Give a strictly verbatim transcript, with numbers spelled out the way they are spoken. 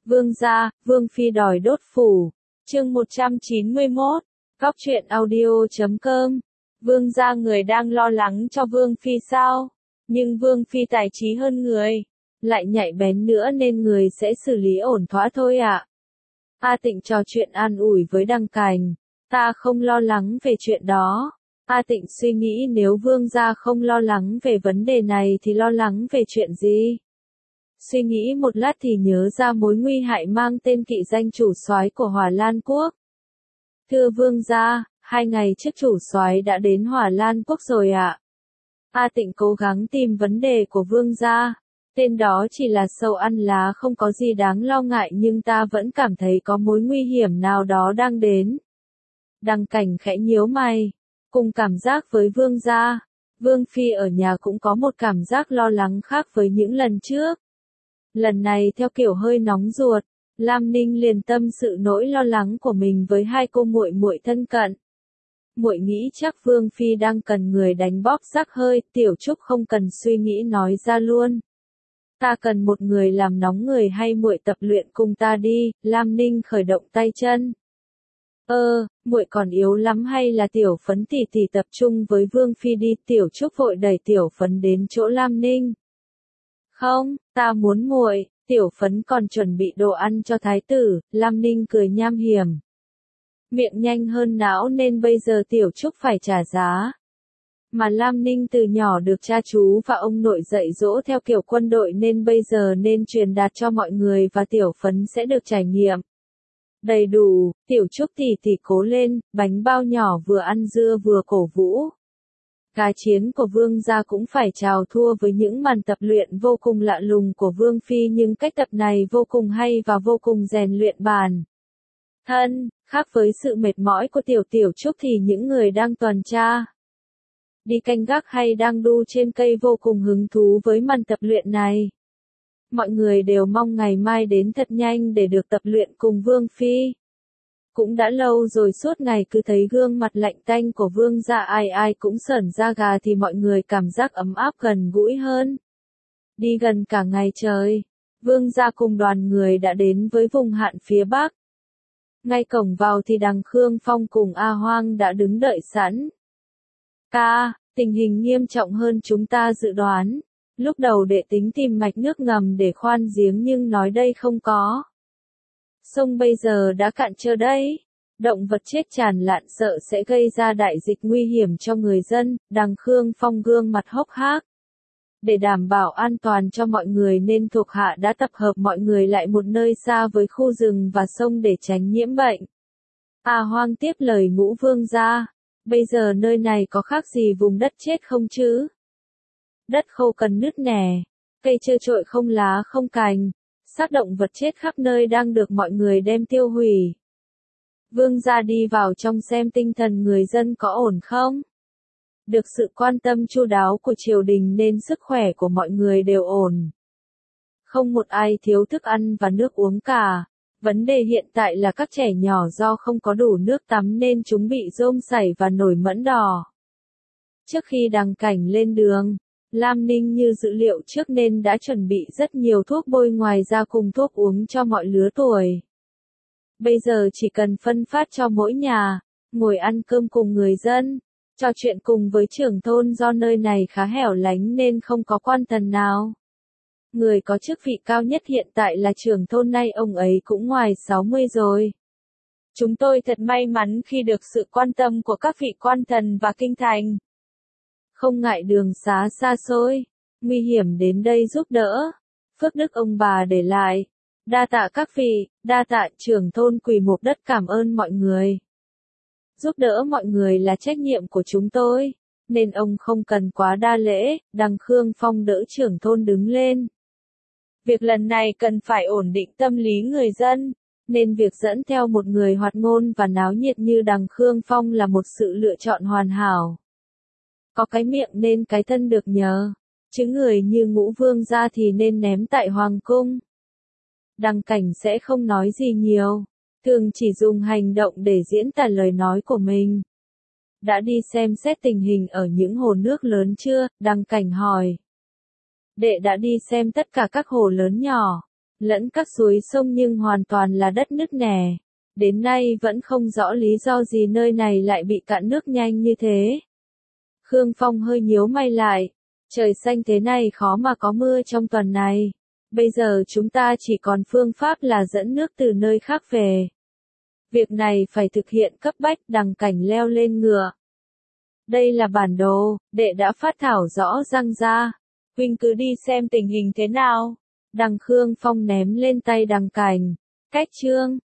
Vương gia, Vương phi đòi đốt phủ. Chương một trăm chín mươi mốt. Góc truyện audio chấm com. Vương gia người đang lo lắng cho Vương phi sao? Nhưng Vương phi tài trí hơn người, lại nhạy bén nữa nên người sẽ xử lý ổn thỏa thôi ạ. A Tịnh trò chuyện an ủi với Đăng Cảnh. Ta không lo lắng về chuyện đó. A Tịnh suy nghĩ nếu Vương gia không lo lắng về vấn đề này thì lo lắng về chuyện gì? Suy nghĩ một lát thì nhớ ra mối nguy hại mang tên kỵ danh chủ soái của Hỏa Lan Quốc. Thưa Vương gia, hai ngày trước chủ soái đã đến Hỏa Lan Quốc rồi ạ. A Tịnh cố gắng tìm vấn đề của Vương gia. Tên đó chỉ là sâu ăn lá không có gì đáng lo ngại nhưng ta vẫn cảm thấy có mối nguy hiểm nào đó đang đến. Đăng Cảnh khẽ nhíu mày. Cùng cảm giác với Vương gia, Vương phi ở nhà cũng có một cảm giác lo lắng khác với những lần trước. Lần này theo kiểu hơi nóng ruột, Lam Ninh liền tâm sự nỗi lo lắng của mình với hai cô muội muội thân cận. Muội nghĩ chắc Vương phi đang cần người đánh bóp rắc hơi, Tiểu Trúc không cần suy nghĩ nói ra luôn. Ta cần một người làm nóng người hay muội tập luyện cùng ta đi, Lam Ninh khởi động tay chân. Ơ, muội còn yếu lắm hay là Tiểu Phấn tỷ tỷ tập trung với Vương phi đi, Tiểu Trúc vội đẩy Tiểu Phấn đến chỗ Lam Ninh. Không, ta muốn muội, Tiểu Phấn còn chuẩn bị đồ ăn cho thái tử, Lam Ninh cười nham hiểm. Miệng nhanh hơn não nên bây giờ Tiểu Trúc phải trả giá. Mà Lam Ninh từ nhỏ được cha chú và ông nội dạy dỗ theo kiểu quân đội nên bây giờ nên truyền đạt cho mọi người và Tiểu Phấn sẽ được trải nghiệm. Đầy đủ, Tiểu Trúc tỷ tỷ cố lên, bánh bao nhỏ vừa ăn dưa vừa cổ vũ. Cá chiến của Vương gia cũng phải chào thua với những màn tập luyện vô cùng lạ lùng của Vương phi nhưng cách tập này vô cùng hay và vô cùng rèn luyện bản thân, khác với sự mệt mỏi của Tiểu Tiểu Trúc thì những người đang tuần tra, đi canh gác hay đang đu trên cây vô cùng hứng thú với màn tập luyện này. Mọi người đều mong ngày mai đến thật nhanh để được tập luyện cùng Vương phi. Cũng đã lâu rồi suốt ngày cứ thấy gương mặt lạnh tanh của Vương gia ai ai cũng sởn da gà thì mọi người cảm giác ấm áp gần gũi hơn. Đi gần cả ngày trời, Vương gia cùng đoàn người đã đến với vùng hạn phía Bắc. Ngay cổng vào thì đằng Khương Phong cùng A Hoang đã đứng đợi sẵn. Ca, tình hình nghiêm trọng hơn chúng ta dự đoán. Lúc đầu đệ tính tìm mạch nước ngầm để khoan giếng nhưng nói đây không có. Sông bây giờ đã cạn trơ đấy. Động vật chết tràn lạn sợ sẽ gây ra đại dịch nguy hiểm cho người dân, đằng Khương Phong gương mặt hốc hác. Để đảm bảo an toàn cho mọi người nên thuộc hạ đã tập hợp mọi người lại một nơi xa với khu rừng và sông để tránh nhiễm bệnh. A Hoang tiếp lời Ngũ Vương gia. Bây giờ nơi này có khác gì vùng đất chết không chứ? Đất khô cần nứt nẻ, cây trơ trội không lá không cành, xác động vật chết khắp nơi đang được mọi người đem tiêu hủy. Vương gia đi vào trong xem tinh thần người dân có ổn không? Được sự quan tâm chu đáo của triều đình nên sức khỏe của mọi người đều ổn. Không một ai thiếu thức ăn và nước uống cả. Vấn đề hiện tại là các trẻ nhỏ do không có đủ nước tắm nên chúng bị rôm sảy và nổi mẫn đỏ. Trước khi Đăng Cảnh lên đường, Lam Ninh như dự liệu trước nên đã chuẩn bị rất nhiều thuốc bôi ngoài ra cùng thuốc uống cho mọi lứa tuổi. Bây giờ chỉ cần phân phát cho mỗi nhà, ngồi ăn cơm cùng người dân, trò chuyện cùng với trưởng thôn do nơi này khá hẻo lánh nên không có quan thần nào. Người có chức vị cao nhất hiện tại là trưởng thôn nay ông ấy cũng ngoài sáu mươi rồi. Chúng tôi thật may mắn khi được sự quan tâm của các vị quan thần và kinh thành. Không ngại đường xá xa xôi, nguy hiểm đến đây giúp đỡ. Phước đức ông bà để lại. Đa tạ các vị, đa tạ trưởng thôn quỳ một đất cảm ơn mọi người. Giúp đỡ mọi người là trách nhiệm của chúng tôi, nên ông không cần quá đa lễ, đằng Khương Phong đỡ trưởng thôn đứng lên. Việc lần này cần phải ổn định tâm lý người dân, nên việc dẫn theo một người hoạt ngôn và náo nhiệt như đằng Khương Phong là một sự lựa chọn hoàn hảo. Có cái miệng nên cái thân được nhờ, chứ người như Ngũ Vương gia thì nên ném tại Hoàng cung. Đăng Cảnh sẽ không nói gì nhiều, thường chỉ dùng hành động để diễn tả lời nói của mình. Đã đi xem xét tình hình ở những hồ nước lớn chưa? Đăng Cảnh hỏi. Đệ đã đi xem tất cả các hồ lớn nhỏ, lẫn các suối sông nhưng hoàn toàn là đất nứt nẻ. Đến nay vẫn không rõ lý do gì nơi này lại bị cạn nước nhanh như thế. Khương Phong hơi nhíu mày lại. Trời xanh thế này khó mà có mưa trong tuần này. Bây giờ chúng ta chỉ còn phương pháp là dẫn nước từ nơi khác về. Việc này phải thực hiện cấp bách. Đằng Cảnh leo lên ngựa. Đây là bản đồ, đệ đã phát thảo rõ ràng ra. Huynh cứ đi xem tình hình thế nào. Đằng Khương Phong ném lên tay Đằng Cảnh. Cách chương.